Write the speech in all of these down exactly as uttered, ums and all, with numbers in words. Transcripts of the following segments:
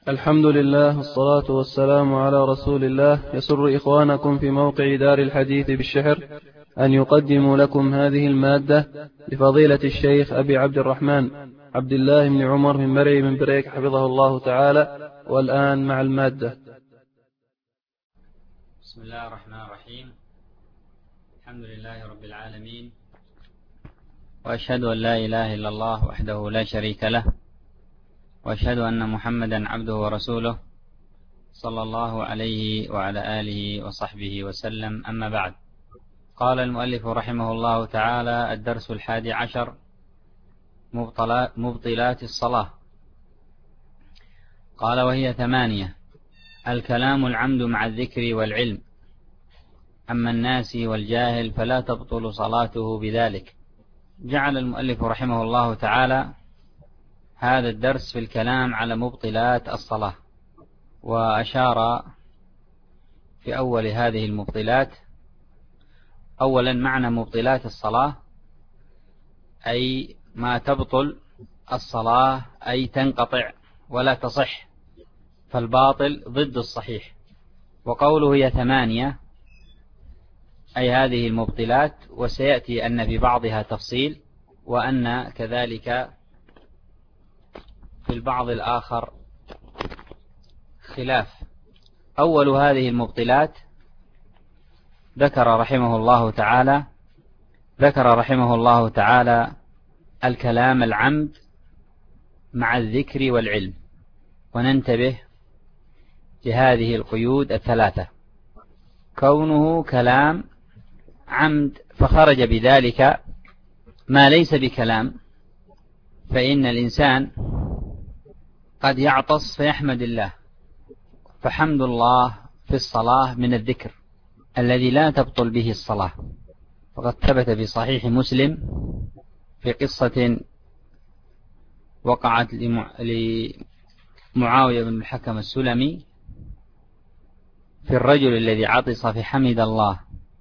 الحمد لله والصلاة والسلام على رسول الله. يسر إخوانكم في موقع دار الحديث بالشحر أن يقدموا لكم هذه المادة لفضيلة الشيخ أبي عبد الرحمن عبد الله بن عمر من مرعي من بريك حفظه الله تعالى. والآن مع المادة. بسم الله الرحمن الرحيم. الحمد لله رب العالمين، وأشهد أن لا إله إلا الله وحده لا شريك له، وأشهد أن محمدا عبده ورسوله صلى الله عليه وعلى آله وصحبه وسلم. أما بعد، قال المؤلف رحمه الله تعالى: الدرس الحادي عشر: مبطلات الصلاة. قال: وهي ثمانية: الكلام العمد مع الذكر والعلم، أما الناس والجاهل فلا تبطل صلاته بذلك. جعل المؤلف رحمه الله تعالى هذا الدرس في الكلام على مبطلات الصلاة، وأشار في أول هذه المبطلات. أولا، معنى مبطلات الصلاة أي ما تبطل الصلاة، أي تنقطع ولا تصح، فالباطل ضد الصحيح. وقوله هي ثمانية أي هذه المبطلات، وسيأتي أن في بعضها تفصيل، وأن كذلك في البعض الآخر خلاف. أول هذه المبطلات ذكر رحمه الله تعالى ذكر رحمه الله تعالى الكلام العمد مع الذكر والعلم. وننتبه لهذه القيود الثلاثة: كونه كلام عمد فخرج بذلك ما ليس بكلام، فإن الإنسان قد يعطس فيحمد الله، فحمد الله في الصلاة من الذكر الذي لا تبطل به الصلاة. فقد ثبت في صحيح مسلم في قصة وقعت لمعاوية بن الحكم السلمي في الرجل الذي عطس فحمد الله،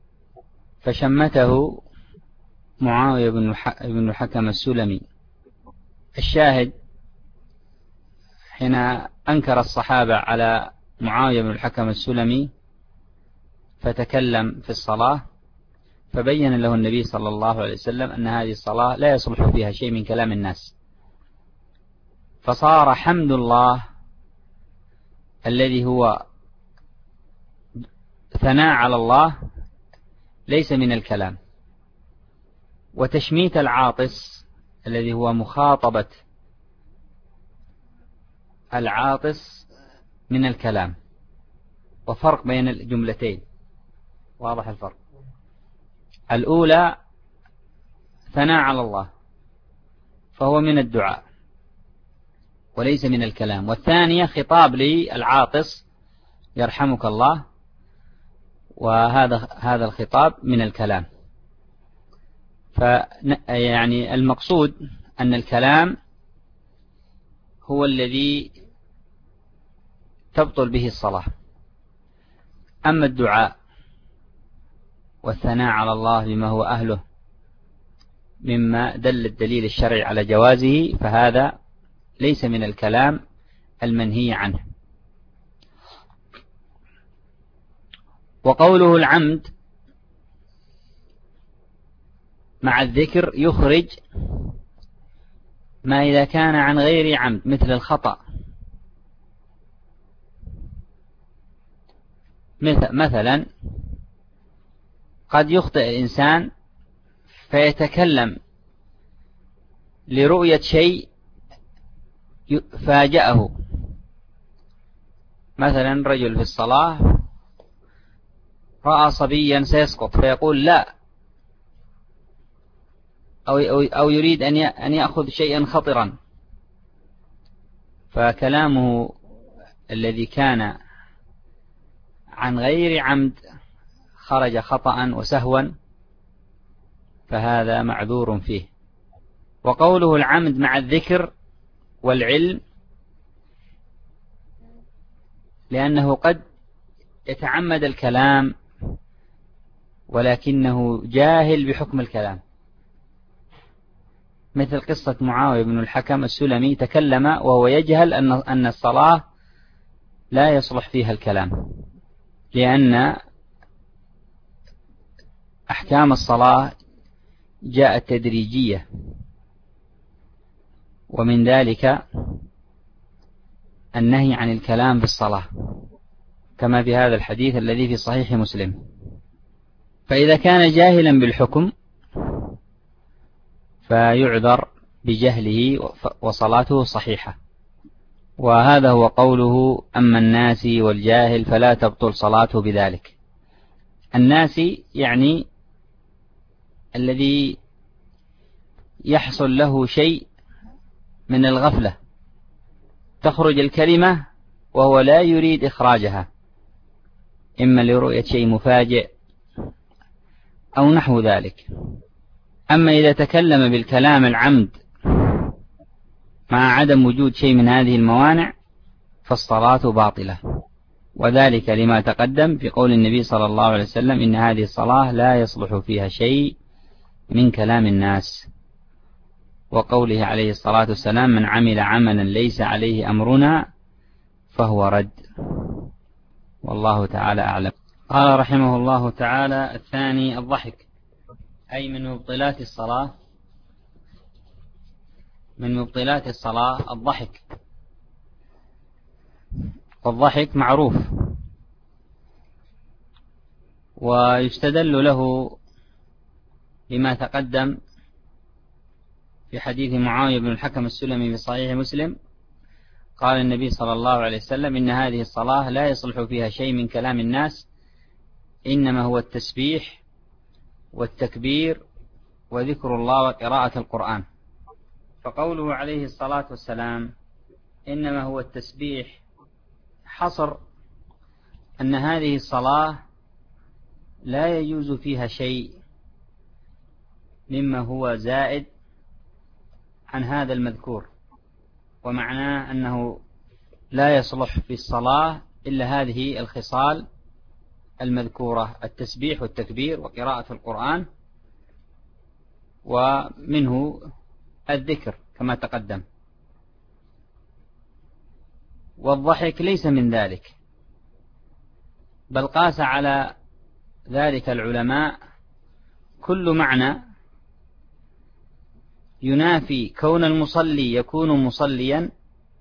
فشمته معاوية بن الحكم السلمي. الشاهد: حين أنكر الصحابة على معاوية بن الحكم السلمي فتكلم في الصلاة، فبين له النبي صلى الله عليه وسلم أن هذه الصلاة لا يصلح فيها شيء من كلام الناس، فصار حمد الله الذي هو ثناء على الله ليس من الكلام، وتشميت العاطس الذي هو مخاطبة العاطس من الكلام. وفرق بين الجملتين، واضح الفرق. الأولى ثناء على الله فهو من الدعاء وليس من الكلام، والثانية خطاب للعاطس يرحمك الله، وهذا هذا الخطاب من الكلام. فيعني المقصود أن الكلام هو الذي تبطل به الصلاة، أما الدعاء والثناء على الله بما هو أهله مما دل الدليل الشرعي على جوازه فهذا ليس من الكلام المنهي عنه. وقوله العمد مع الذكر يخرج ما إذا كان عن غير عمد، مثل الخطأ. مثلا قد يخطئ الإنسان فيتكلم لرؤية شيء فاجأه، مثلا رجل في الصلاة رأى صبيا سيسقط فيقول لا، أو أو يريد أن يأخذ شيئا خطرا، فكلامه الذي كان عن غير عمد خرج خطأ وسهوا، فهذا معذور فيه. وقوله العمد مع الذكر والعلم لأنه قد يتعمد الكلام ولكنه جاهل بحكم الكلام، مثل قصة معاوية بن الحكم السلمي، تكلم وهو يجهل أن أن الصلاة لا يصلح فيها الكلام، لأن أحكام الصلاة جاءت تدريجية، ومن ذلك النهي عن الكلام في الصلاة كما في هذا الحديث الذي في صحيح مسلم. فإذا كان جاهلا بالحكم فيعذر بجهله وصلاته صحيحة، وهذا هو قوله: أما الناسي والجاهل فلا تبطل صلاته بذلك. الناسي يعني الذي يحصل له شيء من الغفلة، تخرج الكلمة وهو لا يريد إخراجها، إما لرؤية شيء مفاجئ أو نحو ذلك. أما إذا تكلم بالكلام العمد مع عدم وجود شيء من هذه الموانع فالصلاة باطلة، وذلك لما تقدم في قول النبي صلى الله عليه وسلم: إن هذه الصلاة لا يصلح فيها شيء من كلام الناس، وقوله عليه الصلاة والسلام: من عمل عملا ليس عليه أمرنا فهو رد. والله تعالى أعلم. قال رحمه الله تعالى: الثاني الضحك، أي من مبطلات الصلاة. من مبطلات الصلاة الضحك، والضحك معروف، ويستدل له بما تقدم في حديث معاوية بن الحكم السلمي في صحيح مسلم، قال النبي صلى الله عليه وسلم: إن هذه الصلاة لا يصلح فيها شيء من كلام الناس، إنما هو التسبيح والتكبير وذكر الله وقراءة القرآن. فقوله عليه الصلاة والسلام إنما هو التسبيح حصر أن هذه الصلاة لا يجوز فيها شيء مما هو زائد عن هذا المذكور، ومعناه أنه لا يصلح في الصلاة إلا هذه الخصال المذكورة: التسبيح والتكبير وقراءة القرآن، ومنه الذكر كما تقدم. والضحك ليس من ذلك، بل قاس على ذلك العلماء كل معنى ينافي كون المصلي يكون مصليا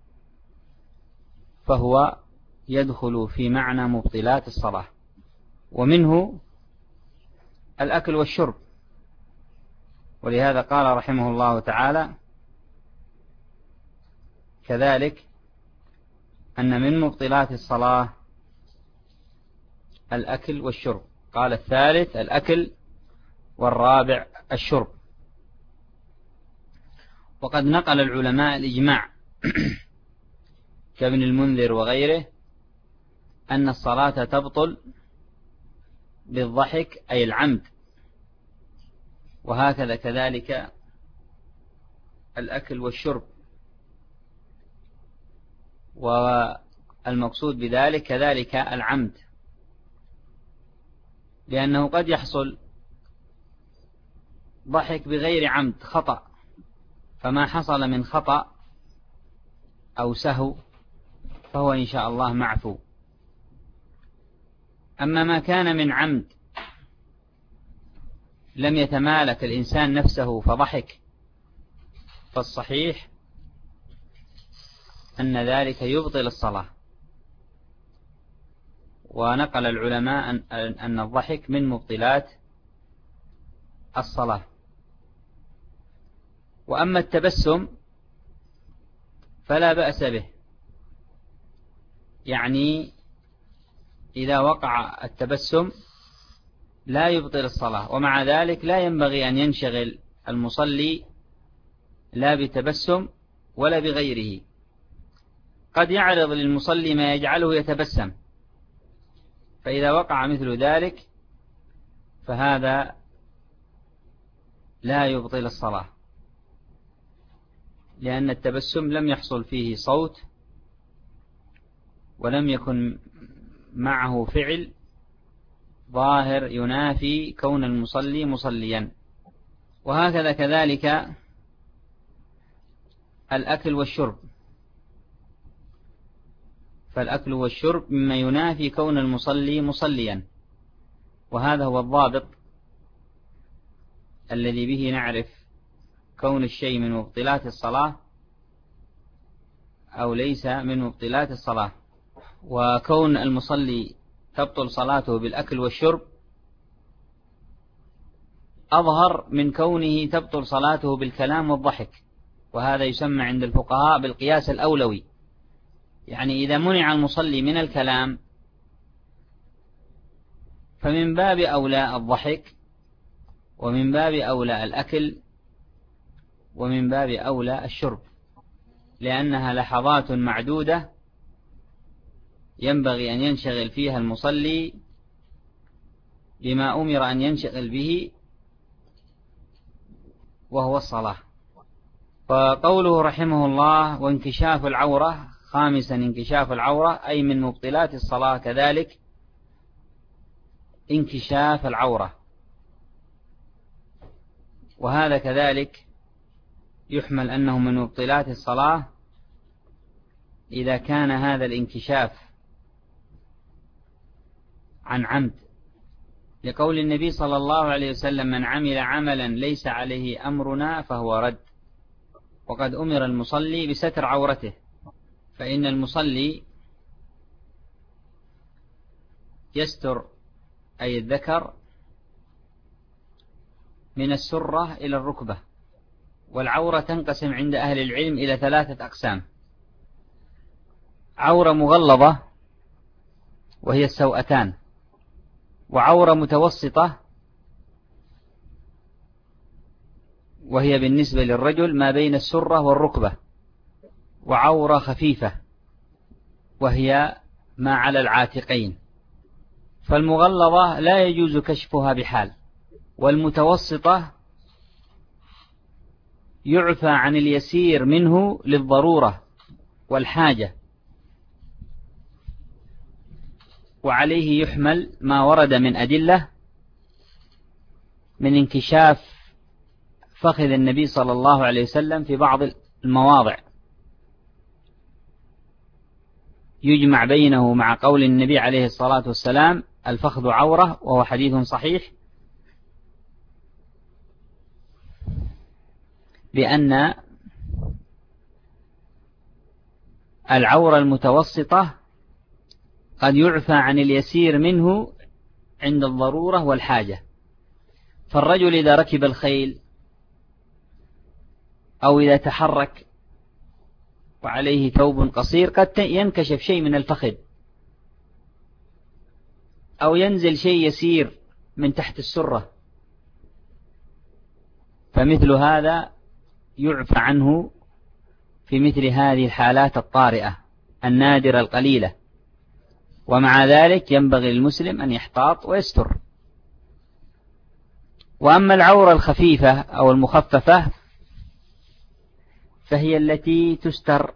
فهو يدخل في معنى مبطلات الصلاة، ومنه الأكل والشرب. ولهذا قال رحمه الله تعالى كذلك أن من مبطلات الصلاة الأكل والشرب، قال الثالث الأكل والرابع الشرب. وقد نقل العلماء الإجماع كابن المنذر وغيره أن الصلاة تبطل بالضحك أي العمد، وهكذا كذلك الأكل والشرب. والمقصود بذلك كذلك العمد، لأنه قد يحصل ضحك بغير عمد خطأ، فما حصل من خطأ أو سهو فهو إن شاء الله معفو. أما ما كان من عمد لم يتمالك الإنسان نفسه فضحك فالصحيح أن ذلك يبطل الصلاة. ونقل العلماء أن الضحك من مبطلات الصلاة. وأما التبسم فلا بأس به، يعني إذا وقع التبسم لا يبطل الصلاة، ومع ذلك لا ينبغي أن ينشغل المصلي لا بتبسم ولا بغيره. قد يعرض للمصلي ما يجعله يتبسم، فإذا وقع مثل ذلك فهذا لا يبطل الصلاة، لأن التبسم لم يحصل فيه صوت ولم يكن معه فعل ظاهر ينافي كون المصلي مصليا. وهكذا كذلك الأكل والشرب، فالأكل والشرب مما ينافي كون المصلي مصليا، وهذا هو الضابط الذي به نعرف كون الشيء من مبطلات الصلاة أو ليس من مبطلات الصلاة. وكون المصلي تبطل صلاته بالأكل والشرب أظهر من كونه تبطل صلاته بالكلام والضحك، وهذا يسمى عند الفقهاء بالقياس الأولوي. يعني إذا منع المصلي من الكلام فمن باب أولى الضحك، ومن باب أولى الأكل، ومن باب أولى الشرب، لأنها لحظات معدودة ينبغي أن ينشغل فيها المصلي بما أمر أن ينشغل به وهو الصلاة. فقوله رحمه الله وانكشاف العورة، خامسا انكشاف العورة أي من مبطلات الصلاة كذلك انكشاف العورة، وهذا كذلك يحمل أنه من مبطلات الصلاة إذا كان هذا الانكشاف عن عمد، لقول النبي صلى الله عليه وسلم من عمل عملا ليس عليه أمرنا فهو رد. وقد أمر المصلي بستر عورته، فإن المصلي يستر أي الذكر من السرة إلى الركبة. والعورة تنقسم عند أهل العلم إلى ثلاثة أقسام: عورة مغلظة وهي السوأتان، وعورة متوسطة وهي بالنسبة للرجل ما بين السرة والركبة، وعورة خفيفة وهي ما على العاتقين. فالمغلظة لا يجوز كشفها بحال، والمتوسطة يعفى عن اليسير منه للضرورة والحاجة، وعليه يحمل ما ورد من أدلة من انكشاف فخذ النبي صلى الله عليه وسلم في بعض المواضع، يجمع بينه مع قول النبي عليه الصلاة والسلام الفخذ عورة، وهو حديث صحيح، بأن العورة المتوسطة قد يعفى عن اليسير منه عند الضرورة والحاجة. فالرجل إذا ركب الخيل أو إذا تحرك وعليه ثوب قصير قد ينكشف شيء من الفخذ، أو ينزل شيء يسير من تحت السرة، فمثل هذا يعفى عنه في مثل هذه الحالات الطارئة النادرة القليلة. ومع ذلك ينبغي للمسلم أن يحتاط ويستر. وأما العورة الخفيفة أو المخففة فهي التي تستر،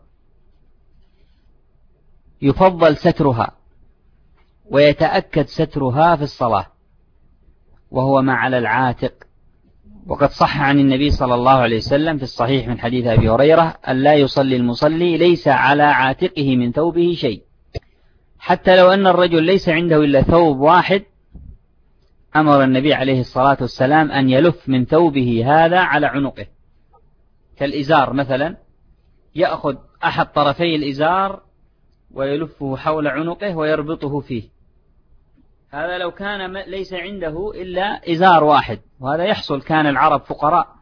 يفضل سترها ويتأكد سترها في الصلاة، وهو ما على العاتق. وقد صح عن النبي صلى الله عليه وسلم في الصحيح من حديث أبي هريرة أن لا يصلي المصلي ليس على عاتقه من ثوبه شيء، حتى لو أن الرجل ليس عنده إلا ثوب واحد أمر النبي عليه الصلاة والسلام أن يلف من ثوبه هذا على عنقه، كالإزار مثلا، يأخذ أحد طرفي الإزار ويلفه حول عنقه ويربطه فيه. هذا لو كان ليس عنده إلا إزار واحد، وهذا يحصل، كان العرب فقراء،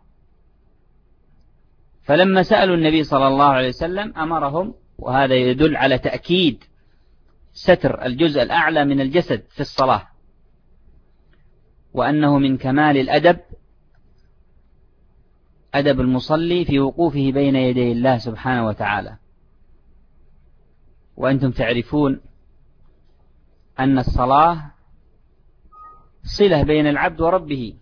فلما سألوا النبي صلى الله عليه وسلم أمرهم. وهذا يدل على تأكيد ستر الجزء الأعلى من الجسد في الصلاة، وأنه من كمال الأدب أدب المصلي في وقوفه بين يدي الله سبحانه وتعالى. وأنتم تعرفون أن الصلاة صلة بين العبد وربه،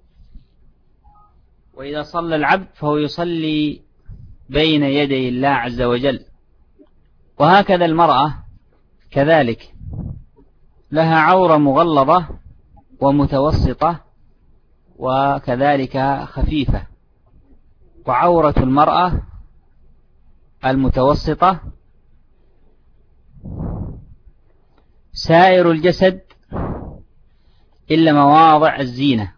وإذا صلى العبد فهو يصلي بين يدي الله عز وجل. وهكذا المرأة كذلك لها عورة مغلظة ومتوسطة وكذلك خفيفة. وعورة المرأة المتوسطة سائر الجسد إلا مواضع الزينة،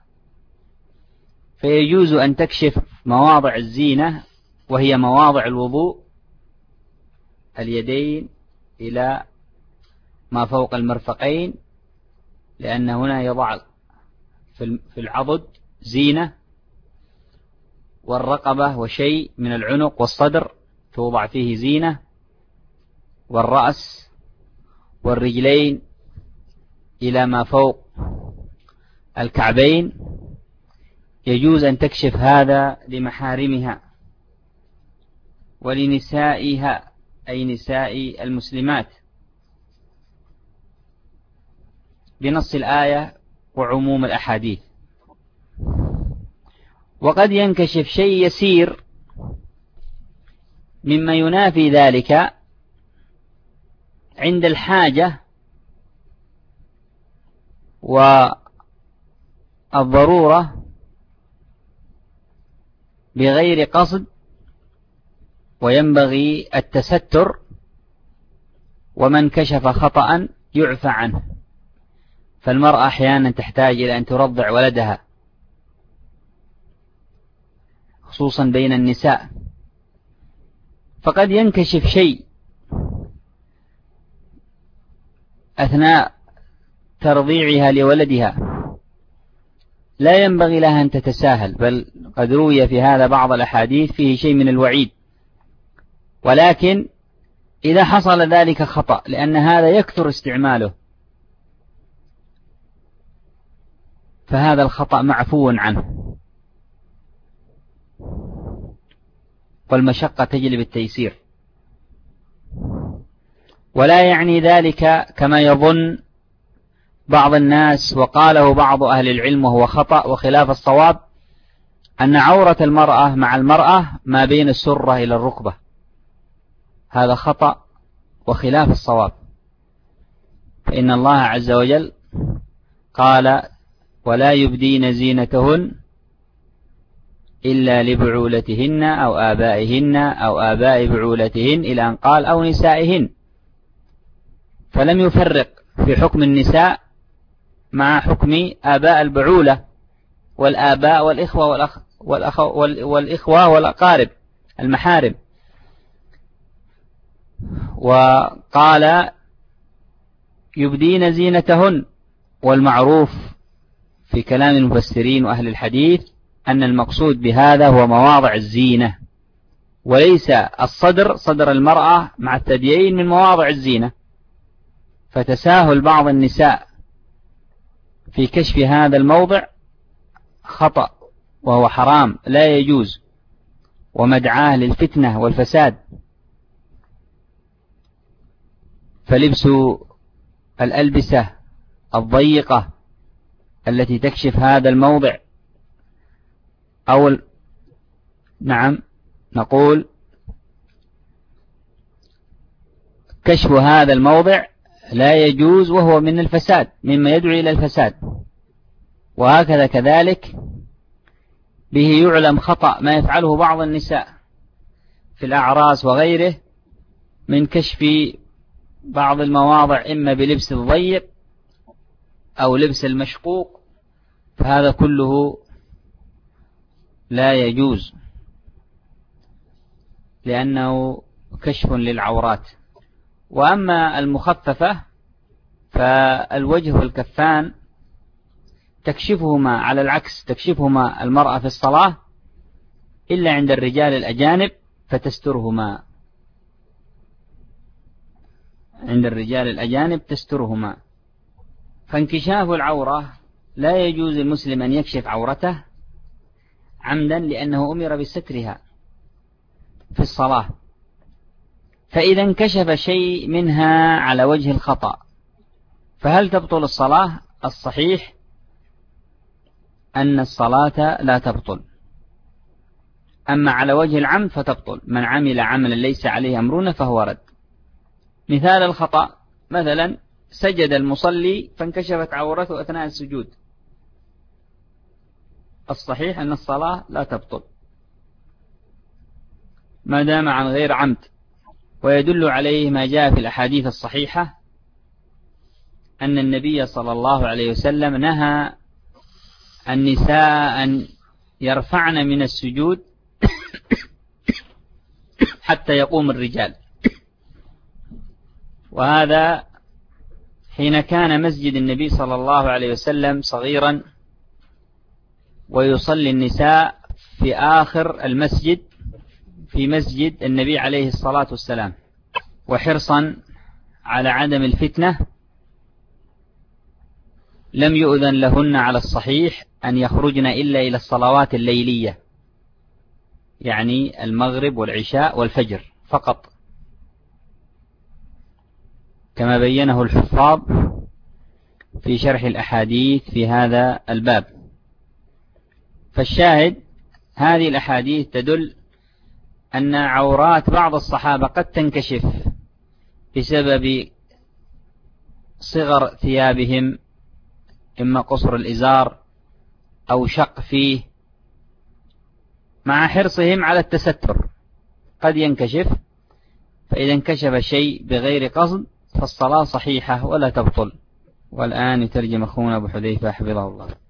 فيجوز أن تكشف مواضع الزينة وهي مواضع الوضوء، اليدين إلى ما فوق المرفقين، لأن هنا يضع في العضد زينة، والرقبة وشيء من العنق والصدر توضع فيه زينة، والرأس والرجلين إلى ما فوق الكعبين، يجوز أن تكشف هذا لمحارمها ولنسائها أي نساء المسلمات بنص الآية وعموم الأحاديث. وقد ينكشف شيء يسير مما ينافي ذلك عند الحاجة والضرورة بغير قصد، وينبغي التستر، ومن كشف خطأ يعفى عنه. فالمرأة أحيانا تحتاج إلى أن ترضع ولدها، خصوصا بين النساء، فقد ينكشف شيء أثناء ترضيعها لولدها، لا ينبغي لها أن تتساهل، بل قد روي في هذا بعض الأحاديث فيه شيء من الوعيد. ولكن إذا حصل ذلك خطأ، لأن هذا يكثر استعماله، فهذا الخطأ معفو عنه، والمشقة تجلب التيسير. ولا يعني ذلك كما يظن بعض الناس، وقاله بعض أهل العلم وهو خطأ وخلاف الصواب، أن عورة المرأة مع المرأة ما بين السرة إلى الركبة. هذا خطأ وخلاف الصواب، فإن الله عز وجل قال: ولا يبدين زينتهن إلا لبعولتهن أو آبائهن أو آباء بعولتهن، إلى أن قال أو نسائهن، فلم يفرق في حكم النساء مع حكم آباء البعولة والآباء والإخوة والأخ والأخ والإخوة والأقارب المحارم. وقال يبدين زينتهن، والمعروف في كلام المفسرين وأهل الحديث أن المقصود بهذا هو مواضع الزينة، وليس الصدر، صدر المرأة مع الثديين من مواضع الزينة. فتساهل بعض النساء في كشف هذا الموضع خطأ وهو حرام لا يجوز، ومدعاه للفتنة والفساد. فلبس الألبسة الضيقة التي تكشف هذا الموضع، أو نعم نقول كشف هذا الموضع لا يجوز، وهو من الفساد، مما يدعو إلى الفساد. وهكذا كذلك به يعلم خطأ ما يفعله بعض النساء في الأعراس وغيره من كشف بعض المواضع، إما بلبس الضيق أو لبس المشقوق، فهذا كله لا يجوز، لأنه كشف للعورات. وأما المخففة فالوجه والكفان تكشفهما على العكس، تكشفهما المرأة في الصلاة إلا عند الرجال الأجانب فتسترهما، عند الرجال الأجانب تسترهما. فانكشاف العورة لا يجوز المسلم أن يكشف عورته عمدا، لأنه أمر بسترها في الصلاة. فإذا انكشف شيء منها على وجه الخطأ، فهل تبطل الصلاة؟ الصحيح أن الصلاة لا تبطل، أما على وجه العمد فتبطل. من عمل عملا ليس عليه أمرنا فهو رد. مثال الخطأ، مثلا سجد المصلي فانكشفت عورته أثناء السجود، الصحيح أن الصلاة لا تبطل ما دام عن غير عمد. ويدل عليه ما جاء في الأحاديث الصحيحة أن النبي صلى الله عليه وسلم نهى النساء أن يرفعن من السجود حتى يقوم الرجال، وهذا حين كان مسجد النبي صلى الله عليه وسلم صغيرا ويصلي النساء في آخر المسجد في مسجد النبي عليه الصلاة والسلام، وحرصا على عدم الفتنة لم يؤذن لهن على الصحيح أن يخرجن إلا إلى الصلوات الليلية، يعني المغرب والعشاء والفجر فقط، كما بينه الحفاظ في شرح الأحاديث في هذا الباب. فالشاهد هذه الأحاديث تدل أن عورات بعض الصحابة قد تنكشف بسبب صغر ثيابهم، إما قصر الإزار أو شق فيه، مع حرصهم على التستر قد ينكشف، فإذا انكشف شيء بغير قصد فالصلاة صحيحة ولا تبطل. والآن يترجم أخونا أبو حذيفة حفظه الله.